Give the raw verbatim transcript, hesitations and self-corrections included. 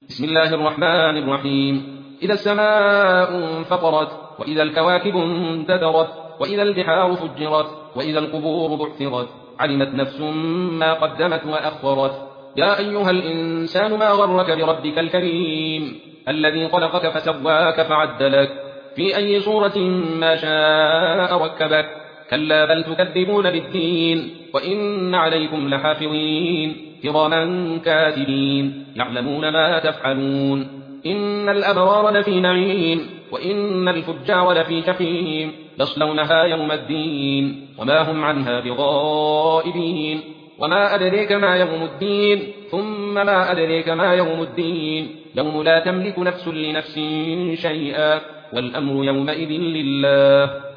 بسم الله الرحمن الرحيم. إذا السماء انفطرت، وإذا الكواكب انتثرت، وإذا البحار فجرت، وإذا القبور بعثرت، علمت نفس ما قدمت وأخرت. يا أيها الإنسان ما غرك بربك الكريم الذي خلقك فسواك فعدلك في أي صورة ما شاء ركبك. كلا بل تكذبون بالدين، وإن عليكم لحافظين كراما كاتبين يعلمون ما تفعلون. إن الأبرار لفي نعيم، وإن الفجار لفي جحيم يصلونها يوم الدين وما هم عنها بغائبين. وما أدريك ما يوم الدين، ثم ما أدريك ما يوم الدين. يوم لا تملك نفس لنفس شيئا، والأمر يومئذ لله.